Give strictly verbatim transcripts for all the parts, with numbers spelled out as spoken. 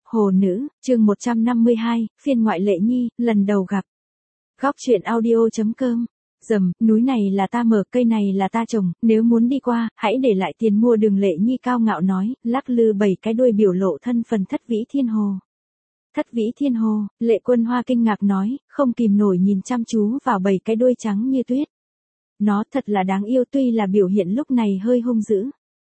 Hồ Nữ, chương một trăm năm mươi hai, phiên ngoại Lệ Nhi, lần đầu gặp. Góc truyện audio.com. Dầm, núi này là ta mở, cây này là ta trồng, nếu muốn đi qua, hãy để lại tiền mua đường. Lệ Nhi cao ngạo nói, lắc lư bảy cái đuôi biểu lộ thân phần Thất Vĩ Thiên Hồ. Thất Vĩ Thiên Hồ, Lệ Quân Hoa kinh ngạc nói, không kìm nổi nhìn chăm chú vào bảy cái đuôi trắng như tuyết. Nó thật là đáng yêu, tuy là biểu hiện lúc này hơi hung dữ.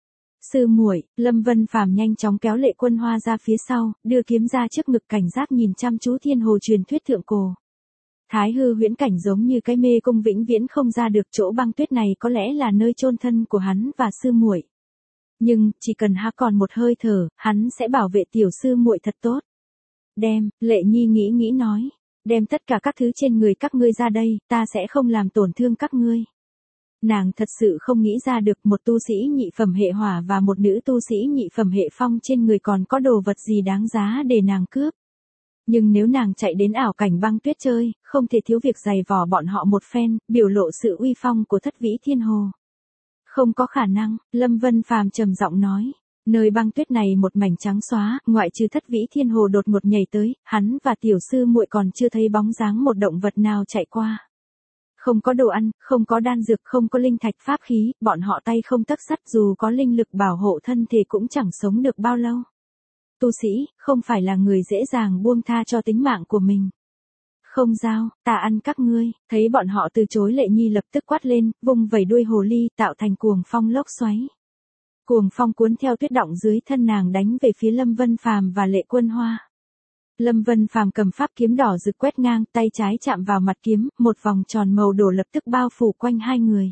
Sư muội, Lâm Vân Phàm nhanh chóng kéo Lệ Quân Hoa ra phía sau, đưa kiếm ra trước ngực cảnh giác nhìn chăm chú Thiên Hồ truyền thuyết thượng cổ. Thái hư huyễn cảnh giống như cái mê cung vĩnh viễn không ra được, chỗ băng tuyết này có lẽ là nơi chôn thân của hắn và sư muội. Nhưng, chỉ cần ha còn một hơi thở, hắn sẽ bảo vệ tiểu sư muội thật tốt. Đem, Lệ Nhi nghĩ nghĩ nói, đem tất cả các thứ trên người các ngươi ra đây, ta sẽ không làm tổn thương các ngươi. Nàng thật sự không nghĩ ra được một tu sĩ nhị phẩm hệ hỏa và một nữ tu sĩ nhị phẩm hệ phong trên người còn có đồ vật gì đáng giá để nàng cướp. Nhưng nếu nàng chạy đến ảo cảnh băng tuyết chơi, không thể thiếu việc giày vò bọn họ một phen, biểu lộ sự uy phong của Thất Vĩ Thiên Hồ. Không có khả năng, Lâm Vân Phàm trầm giọng nói. Nơi băng tuyết này một mảnh trắng xóa, ngoại trừ Thất Vĩ Thiên Hồ đột ngột nhảy tới, hắn và tiểu sư muội còn chưa thấy bóng dáng một động vật nào chạy qua. Không có đồ ăn, không có đan dược, không có linh thạch pháp khí, bọn họ tay không tấc sắt, dù có linh lực bảo hộ thân thể cũng chẳng sống được bao lâu. Tu sĩ, không phải là người dễ dàng buông tha cho tính mạng của mình. Không giao, ta ăn các ngươi. Thấy bọn họ từ chối, Lệ Nhi lập tức quát lên, vung vẩy đuôi hồ ly tạo thành cuồng phong lốc xoáy. Cuồng phong cuốn theo tuyết động dưới thân nàng đánh về phía Lâm Vân Phàm và Lệ Quân Hoa. Lâm Vân Phàm cầm pháp kiếm đỏ rực quét ngang, tay trái chạm vào mặt kiếm, một vòng tròn màu đỏ lập tức bao phủ quanh hai người.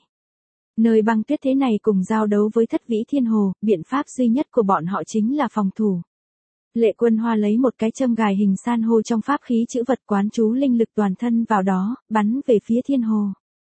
Nơi băng tuyết thế này cùng giao đấu với Thất Vĩ Thiên Hồ, biện pháp duy nhất của bọn họ chính là phòng thủ. Lệ Quân Hoa lấy một cái châm gài hình san hô trong pháp khí chữ vật, quán chú linh lực toàn thân vào đó, bắn về phía Thiên Hồ.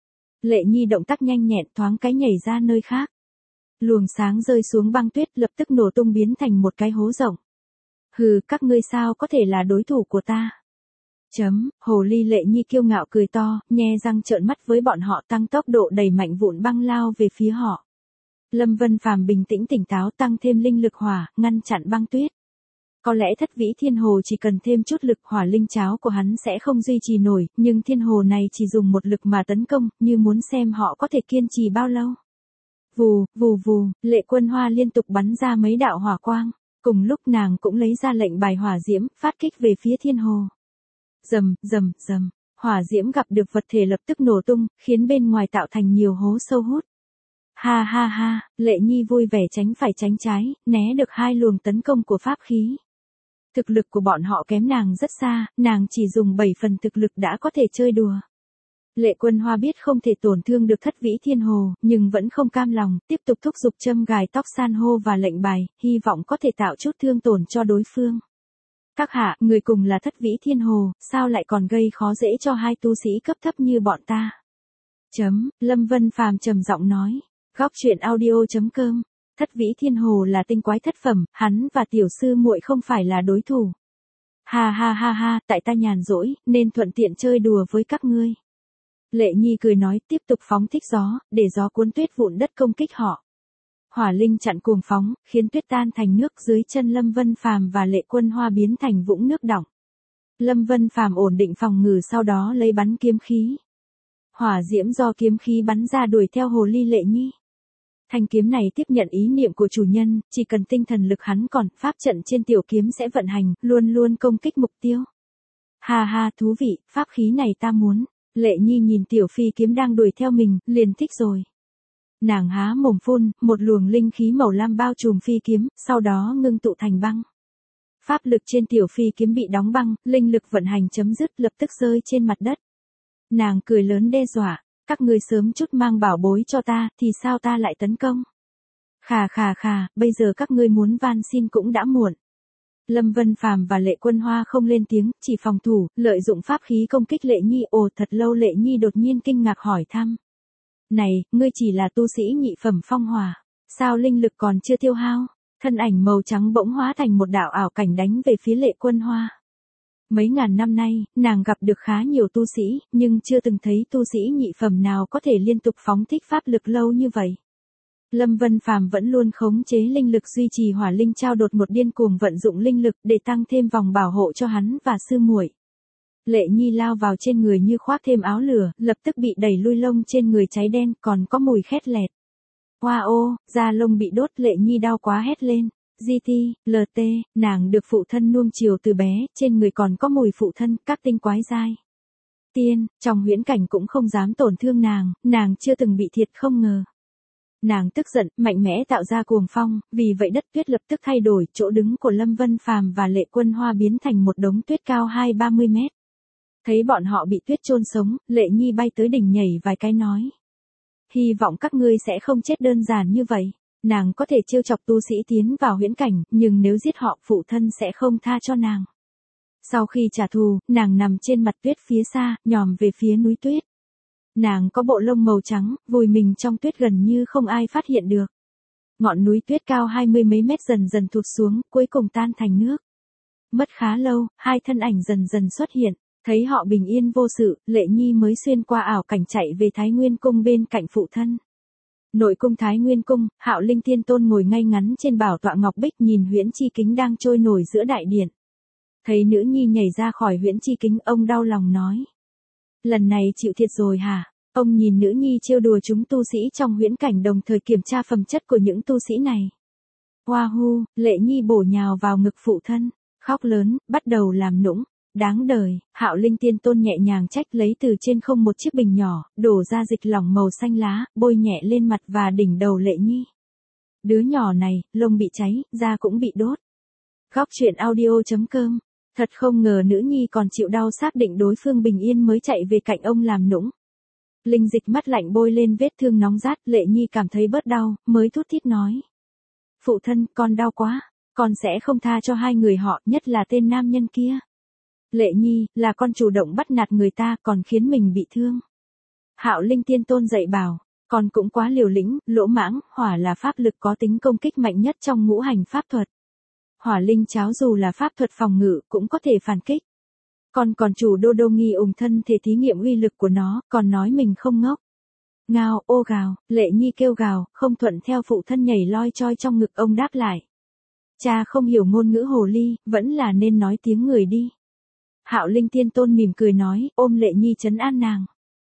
Lệ Nhi động tác nhanh nhẹn, thoáng cái nhảy ra nơi khác. Luồng sáng rơi xuống băng tuyết, lập tức nổ tung biến thành một cái hố rộng. Hừ, các ngươi sao có thể là đối thủ của ta? Chấm, hồ ly Lệ Nhi kiêu ngạo cười to, nhe răng trợn mắt với bọn họ, tăng tốc độ đẩy mạnh vụn băng lao về phía họ. Lâm Vân Phàm bình tĩnh tỉnh táo, tăng thêm linh lực hỏa, ngăn chặn băng tuyết. Có lẽ Thất Vĩ Thiên Hồ chỉ cần thêm chút lực hỏa linh cháo của hắn sẽ không duy trì nổi, nhưng Thiên Hồ này chỉ dùng một lực mà tấn công, như muốn xem họ có thể kiên trì bao lâu. Vù, vù vù, Lệ Quân Hoa liên tục bắn ra mấy đạo hỏa quang. Cùng lúc nàng cũng lấy ra lệnh bài hỏa diễm, phát kích về phía Thiên Hồ. Rầm, rầm, rầm, hỏa diễm gặp được vật thể lập tức nổ tung, khiến bên ngoài tạo thành nhiều hố sâu hút. Ha ha ha, Lệ Nhi vui vẻ tránh phải tránh trái, né được hai luồng tấn công của pháp khí. Thực lực của bọn họ kém nàng rất xa, nàng chỉ dùng bảy phần thực lực đã có thể chơi đùa. Lệ Quân Hoa biết không thể tổn thương được Thất Vĩ Thiên Hồ, nhưng vẫn không cam lòng, tiếp tục thúc giục châm gài tóc san hô và lệnh bài, hy vọng có thể tạo chút thương tổn cho đối phương. Các hạ, người cùng là Thất Vĩ Thiên Hồ, sao lại còn gây khó dễ cho hai tu sĩ cấp thấp như bọn ta? Chấm, Lâm Vân Phàm trầm giọng nói. Góc truyện audio.com. Thất Vĩ Thiên Hồ là tinh quái thất phẩm, hắn và tiểu sư muội không phải là đối thủ. Ha ha ha ha, tại ta nhàn rỗi, nên thuận tiện chơi đùa với các ngươi. Lệ Nhi cười nói, tiếp tục phóng thích gió, để gió cuốn tuyết vụn đất công kích họ. Hỏa linh chặn cuồng phóng, khiến tuyết tan thành nước, dưới chân Lâm Vân Phàm và Lệ Quân Hoa biến thành vũng nước đọng. Lâm Vân Phàm ổn định phòng ngự, sau đó lấy bắn kiếm khí. Hỏa diễm do kiếm khí bắn ra đuổi theo hồ ly Lệ Nhi. Thanh kiếm này tiếp nhận ý niệm của chủ nhân, chỉ cần tinh thần lực hắn còn, pháp trận trên tiểu kiếm sẽ vận hành, luôn luôn công kích mục tiêu. Ha ha, thú vị, pháp khí này ta muốn. Lệ Nhi nhìn tiểu phi kiếm đang đuổi theo mình, liền thích rồi. Nàng há mồm phun, một luồng linh khí màu lam bao trùm phi kiếm, sau đó ngưng tụ thành băng. Pháp lực trên tiểu phi kiếm bị đóng băng, linh lực vận hành chấm dứt, lập tức rơi trên mặt đất. Nàng cười lớn đe dọa, các ngươi sớm chút mang bảo bối cho ta, thì sao ta lại tấn công? Khà khà khà, bây giờ các ngươi muốn van xin cũng đã muộn. Lâm Vân Phàm và Lệ Quân Hoa không lên tiếng, chỉ phòng thủ, lợi dụng pháp khí công kích Lệ Nhi. Ồ, thật lâu Lệ Nhi đột nhiên kinh ngạc hỏi thăm. Này, ngươi chỉ là tu sĩ nhị phẩm phong hỏa, sao linh lực còn chưa tiêu hao? Thân ảnh màu trắng bỗng hóa thành một đạo ảo cảnh đánh về phía Lệ Quân Hoa. Mấy ngàn năm nay, nàng gặp được khá nhiều tu sĩ, nhưng chưa từng thấy tu sĩ nhị phẩm nào có thể liên tục phóng thích pháp lực lâu như vậy. Lâm Vân Phàm vẫn luôn khống chế linh lực duy trì hỏa linh trao đột một điên cuồng vận dụng linh lực để tăng thêm vòng bảo hộ cho hắn và sư muội. Lệ Nhi lao vào trên người như khoác thêm áo lửa, lập tức bị đẩy lui, lông trên người cháy đen, còn có mùi khét lẹt. Hoa ô, da lông bị đốt, Lệ Nhi đau quá hét lên. giê tê, lờ tê, nàng được phụ thân nuông chiều từ bé, trên người còn có mùi phụ thân, các tinh quái dai. Tiên, trong huyễn cảnh cũng không dám tổn thương nàng, nàng chưa từng bị thiệt không ngờ. Nàng tức giận, mạnh mẽ tạo ra cuồng phong, vì vậy đất tuyết lập tức thay đổi, chỗ đứng của Lâm Vân Phàm và Lệ Quân Hoa biến thành một đống tuyết cao hai ba mươi mét. Thấy bọn họ bị tuyết chôn sống, Lệ Nhi bay tới đỉnh nhảy vài cái nói. Hy vọng các ngươi sẽ không chết đơn giản như vậy. Nàng có thể trêu chọc tu sĩ tiến vào huyễn cảnh, nhưng nếu giết họ, phụ thân sẽ không tha cho nàng. Sau khi trả thù, nàng nằm trên mặt tuyết phía xa, nhòm về phía núi tuyết. Nàng có bộ lông màu trắng, vùi mình trong tuyết gần như không ai phát hiện được. Ngọn núi tuyết cao hai mươi mấy mét dần dần thụt xuống, cuối cùng tan thành nước. Mất khá lâu, hai thân ảnh dần dần xuất hiện. Thấy họ bình yên vô sự, Lệ Nhi mới xuyên qua ảo cảnh chạy về Thái Nguyên Cung bên cạnh phụ thân. Nội cung Thái Nguyên Cung, Hạo Linh Tiên Tôn ngồi ngay ngắn trên bảo tọa ngọc bích nhìn huyễn chi kính đang trôi nổi giữa đại điện. Thấy nữ nhi nhảy ra khỏi huyễn chi kính, ông đau lòng nói. Lần này chịu thiệt rồi hả? Ông nhìn nữ nhi trêu đùa chúng tu sĩ trong huyễn cảnh, đồng thời kiểm tra phẩm chất của những tu sĩ này. Hoa hu, Lệ Nhi bổ nhào vào ngực phụ thân, khóc lớn, bắt đầu làm nũng. Đáng đời, Hạo Linh Tiên Tôn nhẹ nhàng trách, lấy từ trên không một chiếc bình nhỏ, đổ ra dịch lỏng màu xanh lá, bôi nhẹ lên mặt và đỉnh đầu Lệ Nhi. Đứa nhỏ này, lông bị cháy, da cũng bị đốt. Góc truyện audio chấm com. Thật không ngờ nữ nhi còn chịu đau, xác định đối phương bình yên mới chạy về cạnh ông làm nũng. Linh dịch mắt lạnh bôi lên vết thương nóng rát, Lệ Nhi cảm thấy bớt đau, mới thút thít nói. Phụ thân, con đau quá, con sẽ không tha cho hai người họ, nhất là tên nam nhân kia. Lệ Nhi, là con chủ động bắt nạt người ta, còn khiến mình bị thương. Hạo Linh Tiên Tôn dạy bảo, con cũng quá liều lĩnh, lỗ mãng, hỏa là pháp lực có tính công kích mạnh nhất trong ngũ hành pháp thuật. Hỏa linh cháo dù là pháp thuật phòng ngự, cũng có thể phản kích. Con còn chủ đô đô nghi ủng thân thể thí nghiệm uy lực của nó, còn nói mình không ngốc. Ngao, ô gào, Lệ Nhi kêu gào, không thuận theo phụ thân nhảy loi choi trong ngực ông đáp lại. Cha không hiểu ngôn ngữ hồ ly, vẫn là nên nói tiếng người đi. Hạo Linh Tiên Tôn mỉm cười nói, ôm Lệ Nhi trấn an nàng.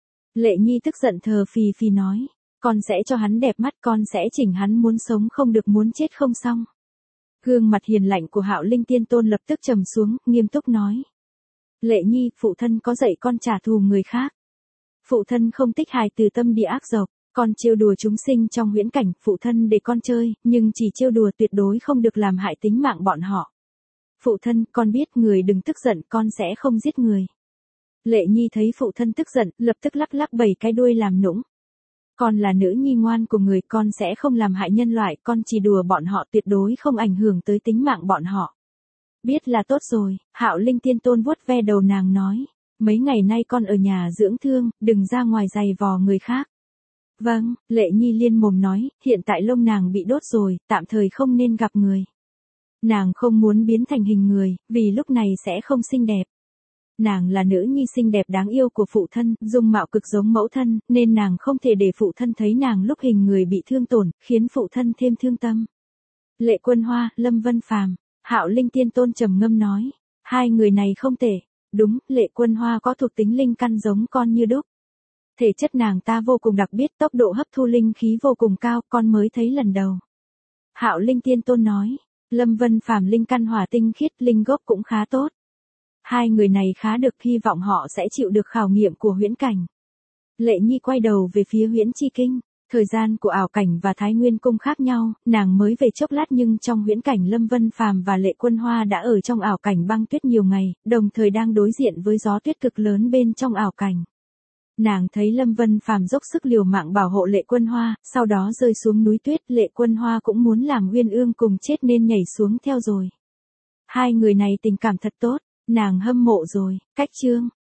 Lệ Nhi tức giận thờ phì phì nói, con sẽ cho hắn đẹp mắt, con sẽ chỉnh hắn muốn sống không được, muốn chết không xong. Gương mặt hiền lạnh của Hạo Linh Tiên Tôn lập tức trầm xuống, nghiêm túc nói. Lệ Nhi, phụ thân có dạy con trả thù người khác. Phụ thân không thích hài từ tâm địa ác độc, con trêu đùa chúng sinh trong huyễn cảnh, phụ thân để con chơi, nhưng chỉ trêu đùa, tuyệt đối không được làm hại tính mạng bọn họ. Phụ thân, con biết, người đừng tức giận, con sẽ không giết người. Lệ Nhi thấy phụ thân tức giận, lập tức lắc lắc bảy cái đuôi làm nũng. Con là nữ nhi ngoan của người, con sẽ không làm hại nhân loại, con chỉ đùa bọn họ, tuyệt đối không ảnh hưởng tới tính mạng bọn họ. Biết là tốt rồi, Hạo Linh Tiên Tôn vuốt ve đầu nàng nói. Mấy ngày nay con ở nhà dưỡng thương, đừng ra ngoài giày vò người khác. Vâng, Lệ Nhi liên mồm nói, hiện tại lông nàng bị đốt rồi, tạm thời không nên gặp người. Nàng không muốn biến thành hình người, vì lúc này sẽ không xinh đẹp. Nàng là nữ nhi xinh đẹp đáng yêu của phụ thân, dung mạo cực giống mẫu thân, nên nàng không thể để phụ thân thấy nàng lúc hình người bị thương tổn, khiến phụ thân thêm thương tâm. Lệ Quân Hoa, Lâm Vân Phàm, Hạo Linh Tiên Tôn trầm ngâm nói, hai người này không tệ. Đúng, Lệ Quân Hoa có thuộc tính linh căn giống con như đúc. Thể chất nàng ta vô cùng đặc biệt, tốc độ hấp thu linh khí vô cùng cao, con mới thấy lần đầu. Hạo Linh Tiên Tôn nói, Lâm Vân Phàm linh căn hỏa tinh khiết, linh gốc cũng khá tốt. Hai người này khá được, hy vọng họ sẽ chịu được khảo nghiệm của huyễn cảnh. Lệ Nhi quay đầu về phía huyễn chi kinh. Thời gian của ảo cảnh và Thái Nguyên Cung khác nhau, nàng mới về chốc lát nhưng trong huyễn cảnh Lâm Vân Phàm và Lệ Quân Hoa đã ở trong ảo cảnh băng tuyết nhiều ngày, đồng thời đang đối diện với gió tuyết cực lớn bên trong ảo cảnh. Nàng thấy Lâm Vân Phàm dốc sức liều mạng bảo hộ Lệ Quân Hoa, sau đó rơi xuống núi tuyết, Lệ Quân Hoa cũng muốn làm Uyên Ương cùng chết nên nhảy xuống theo rồi. Hai người này tình cảm thật tốt, nàng hâm mộ rồi. Cách chương